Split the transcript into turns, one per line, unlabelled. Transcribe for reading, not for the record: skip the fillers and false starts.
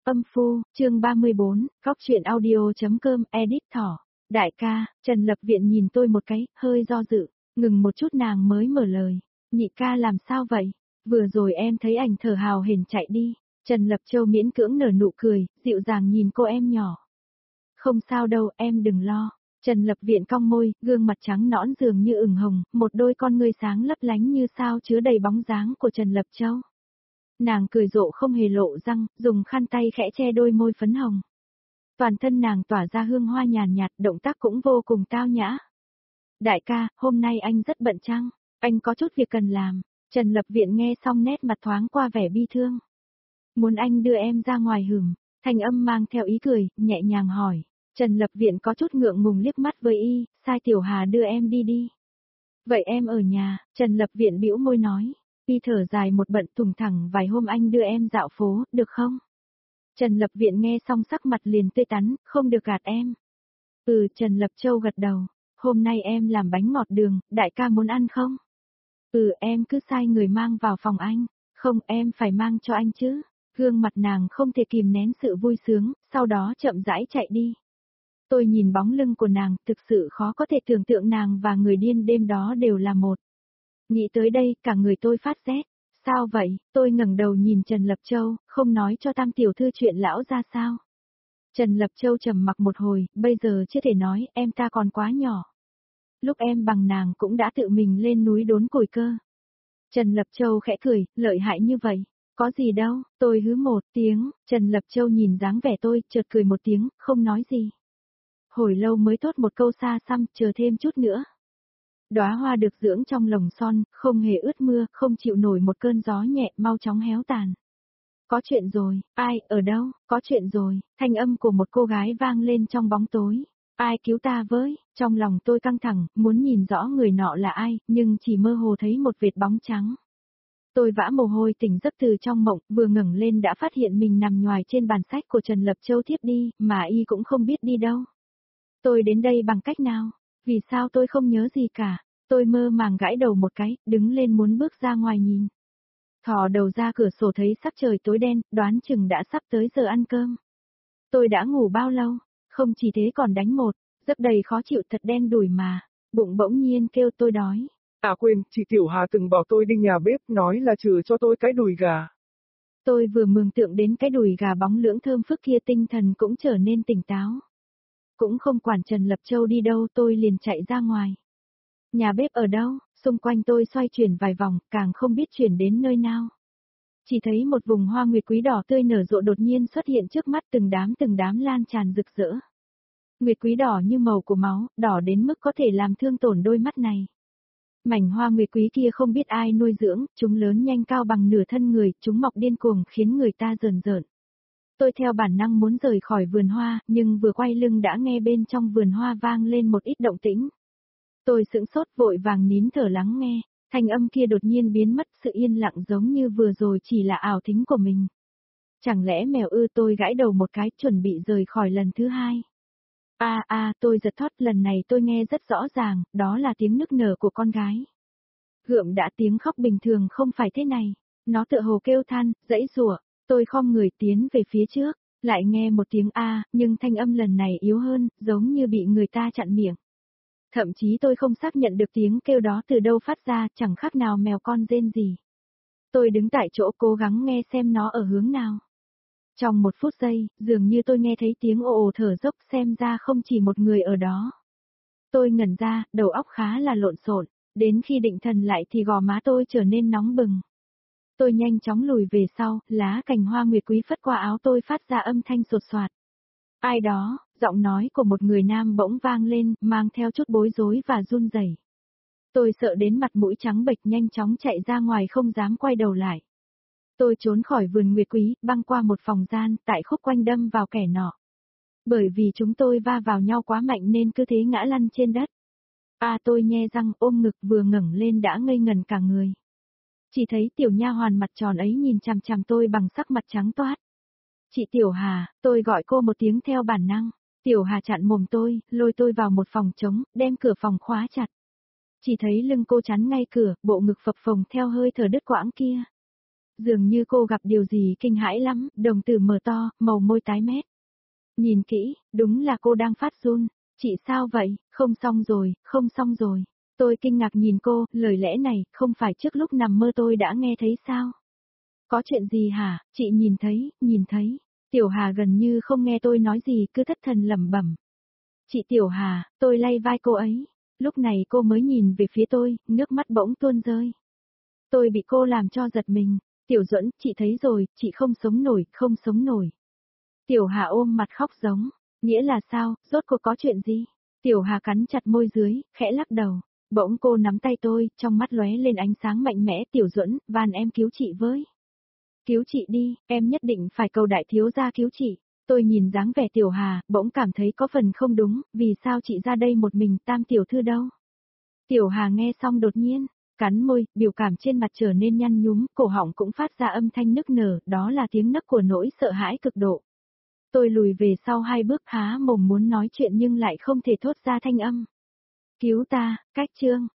Âm phu, chương 34, góc truyện audio.com, edit thỏ. Đại ca, Trần Lập Viện nhìn tôi một cái, hơi do dự, ngừng một chút nàng mới mở lời. Nhị ca làm sao vậy? Vừa rồi em thấy anh thở hào hển chạy đi. Trần Lập Châu miễn cưỡng nở nụ cười, dịu dàng nhìn cô em nhỏ. Không sao đâu, em đừng lo. Trần Lập Viện cong môi, gương mặt trắng nõn dường như ửng hồng, một đôi con ngươi sáng lấp lánh như sao chứa đầy bóng dáng của Trần Lập Châu. Nàng cười rộ không hề lộ răng, dùng khăn tay khẽ che đôi môi phấn hồng. Toàn thân nàng tỏa ra hương hoa nhàn nhạt, động tác cũng vô cùng tao nhã. Đại ca, hôm nay anh rất bận chăng? Anh có chút việc cần làm. Trần Lập Viện nghe xong nét mặt thoáng qua vẻ bi thương. Muốn anh đưa em ra ngoài hửm, thanh âm mang theo ý cười, nhẹ nhàng hỏi. Trần Lập Viện có chút ngượng ngùng liếc mắt với y, sai Tiểu Hà đưa em đi đi. Vậy em ở nhà, Trần Lập Viện bĩu môi nói. Y thở dài một bận thùng thẳng vài hôm anh đưa em dạo phố, được không? Trần Lập Viện nghe xong sắc mặt liền tươi tắn, không được gạt em. Trần Lập Châu gật đầu. Hôm nay em làm bánh ngọt đường, đại ca muốn ăn không? Em cứ sai người mang vào phòng anh. Không, em phải mang cho anh chứ. Gương mặt nàng không thể kìm nén sự vui sướng, sau đó chậm rãi chạy đi. Tôi nhìn bóng lưng của nàng, thực sự khó có thể tưởng tượng nàng và người điên đêm đó đều là một. Nghĩ tới đây, cả người tôi phát rét. Sao vậy? Tôi ngẩng đầu nhìn Trần Lập Châu, không nói cho Tam tiểu thư chuyện lão ra sao. Trần Lập Châu trầm mặc một hồi, bây giờ chưa thể nói, em ta còn quá nhỏ. Lúc em bằng nàng cũng đã tự mình lên núi đốn củi cơ. Trần Lập Châu khẽ cười, lợi hại như vậy. Có gì đâu, tôi hứ một tiếng, Trần Lập Châu nhìn dáng vẻ tôi, chợt cười một tiếng, không nói gì. Hồi lâu mới thốt một câu xa xăm, chờ thêm chút nữa. Đóa hoa được dưỡng trong lồng son, không hề ướt mưa, không chịu nổi một cơn gió nhẹ, mau chóng héo tàn. Có chuyện rồi, ai, ở đâu, có chuyện rồi, thanh âm của một cô gái vang lên trong bóng tối. Ai cứu ta với, trong lòng tôi căng thẳng, muốn nhìn rõ người nọ là ai, nhưng chỉ mơ hồ thấy một vệt bóng trắng. Tôi vã mồ hôi tỉnh giấc từ trong mộng, vừa ngẩng lên đã phát hiện mình nằm nhoài trên bàn sách của Trần Lập Châu thiếp đi, mà y cũng không biết đi đâu. Tôi đến đây bằng cách nào? Vì sao tôi không nhớ gì cả? Tôi mơ màng gãi đầu một cái, đứng lên muốn bước ra ngoài nhìn. Thò đầu ra cửa sổ thấy sắc trời tối đen, đoán chừng đã sắp tới giờ ăn cơm. Tôi đã ngủ bao lâu? Không chỉ thế còn đánh một, giấc đầy khó chịu thật đen đủi mà. Bụng bỗng nhiên kêu tôi đói.
À quên, chị Tiểu Hà từng bảo tôi đi nhà bếp nói là trừ cho tôi cái đùi gà.
Tôi vừa mường tượng đến cái đùi gà bóng lưỡng thơm phức kia tinh thần cũng trở nên tỉnh táo. Cũng không quản Trần Lập Châu đi đâu tôi liền chạy ra ngoài. Nhà bếp ở đâu, xung quanh tôi xoay chuyển vài vòng, càng không biết chuyển đến nơi nào. Chỉ thấy một vùng hoa nguyệt quý đỏ tươi nở rộ đột nhiên xuất hiện trước mắt từng đám lan tràn rực rỡ. Nguyệt quý đỏ như màu của máu, đỏ đến mức có thể làm thương tổn đôi mắt này. Mảnh hoa nguyệt quý kia không biết ai nuôi dưỡng, chúng lớn nhanh cao bằng nửa thân người, chúng mọc điên cuồng khiến người ta rờn rợn. Tôi theo bản năng muốn rời khỏi vườn hoa, nhưng vừa quay lưng đã nghe bên trong vườn hoa vang lên một ít động tĩnh. Tôi sững sốt vội vàng nín thở lắng nghe, thanh âm kia đột nhiên biến mất, sự yên lặng giống như vừa rồi chỉ là ảo thính của mình. Chẳng lẽ mèo ư? Tôi gãi đầu một cái chuẩn bị rời khỏi lần thứ hai. Tôi giật thót, lần này tôi nghe rất rõ ràng, đó là tiếng nức nở của con gái. Gượm đã, tiếng khóc bình thường không phải thế này. Nó tựa hồ kêu than, giãy giụa. Tôi khom người tiến về phía trước, lại nghe một tiếng nhưng thanh âm lần này yếu hơn, giống như bị người ta chặn miệng. Thậm chí tôi không xác nhận được tiếng kêu đó từ đâu phát ra, chẳng khác nào mèo con rên gì. Tôi đứng tại chỗ cố gắng nghe xem nó ở hướng nào. Trong một phút giây, dường như tôi nghe thấy tiếng ồ ồ thở dốc, xem ra không chỉ một người ở đó. Tôi ngẩn ra, đầu óc khá là lộn xộn, đến khi định thần lại thì gò má tôi trở nên nóng bừng. Tôi nhanh chóng lùi về sau, lá cành hoa nguyệt quý phất qua áo tôi phát ra âm thanh sột soạt. Ai đó, giọng nói của một người nam bỗng vang lên, mang theo chút bối rối và run rẩy. Tôi sợ đến mặt mũi trắng bệch nhanh chóng chạy ra ngoài không dám quay đầu lại. Tôi trốn khỏi vườn nguyệt quý, băng qua một phòng gian, tại khúc quanh đâm vào kẻ nọ. Bởi vì chúng tôi va vào nhau quá mạnh nên cứ thế ngã lăn trên đất. Tôi nhe răng ôm ngực vừa ngẩng lên đã ngây ngần cả người. Chỉ thấy tiểu nha hoàn mặt tròn ấy nhìn chằm chằm tôi bằng sắc mặt trắng toát. Chị Tiểu Hà, tôi gọi cô một tiếng theo bản năng. Tiểu Hà chặn mồm tôi, lôi tôi vào một phòng trống, đem cửa phòng khóa chặt. Chỉ thấy lưng cô chắn ngay cửa, bộ ngực phập phồng theo hơi thở đứt quãng kia. Dường như cô gặp điều gì kinh hãi lắm, đồng tử mở to, màu môi tái mét. Nhìn kỹ, đúng là cô đang phát run. Chị sao vậy, không xong rồi, không xong rồi. Tôi kinh ngạc nhìn cô, lời lẽ này, không phải trước lúc nằm mơ tôi đã nghe thấy sao? Có chuyện gì hả, chị nhìn thấy, nhìn thấy. Tiểu Hà gần như không nghe tôi nói gì, cứ thất thần lẩm bẩm. Chị Tiểu Hà, tôi lay vai cô ấy. Lúc này cô mới nhìn về phía tôi, nước mắt bỗng tuôn rơi. Tôi bị cô làm cho giật mình. Tiểu Duẫn, chị thấy rồi, chị không sống nổi, không sống nổi. Tiểu Hà ôm mặt khóc giống. Nghĩa là sao, rốt cuộc có chuyện gì? Tiểu Hà cắn chặt môi dưới, khẽ lắc đầu. Bỗng cô nắm tay tôi, trong mắt lóe lên ánh sáng mạnh mẽ. Tiểu Duẫn, van em cứu chị với. Cứu chị đi, em nhất định phải cầu đại thiếu gia cứu chị. Tôi nhìn dáng vẻ Tiểu Hà, bỗng cảm thấy có phần không đúng, vì sao chị ra đây một mình, Tam tiểu thư đâu? Tiểu Hà nghe xong đột nhiên, cắn môi, biểu cảm trên mặt trở nên nhăn nhúm, cổ họng cũng phát ra âm thanh nức nở, đó là tiếng nấc của nỗi sợ hãi cực độ. Tôi lùi về sau 2 bước há mồm muốn nói chuyện nhưng lại không thể thốt ra thanh âm. Cứu ta, cách chương.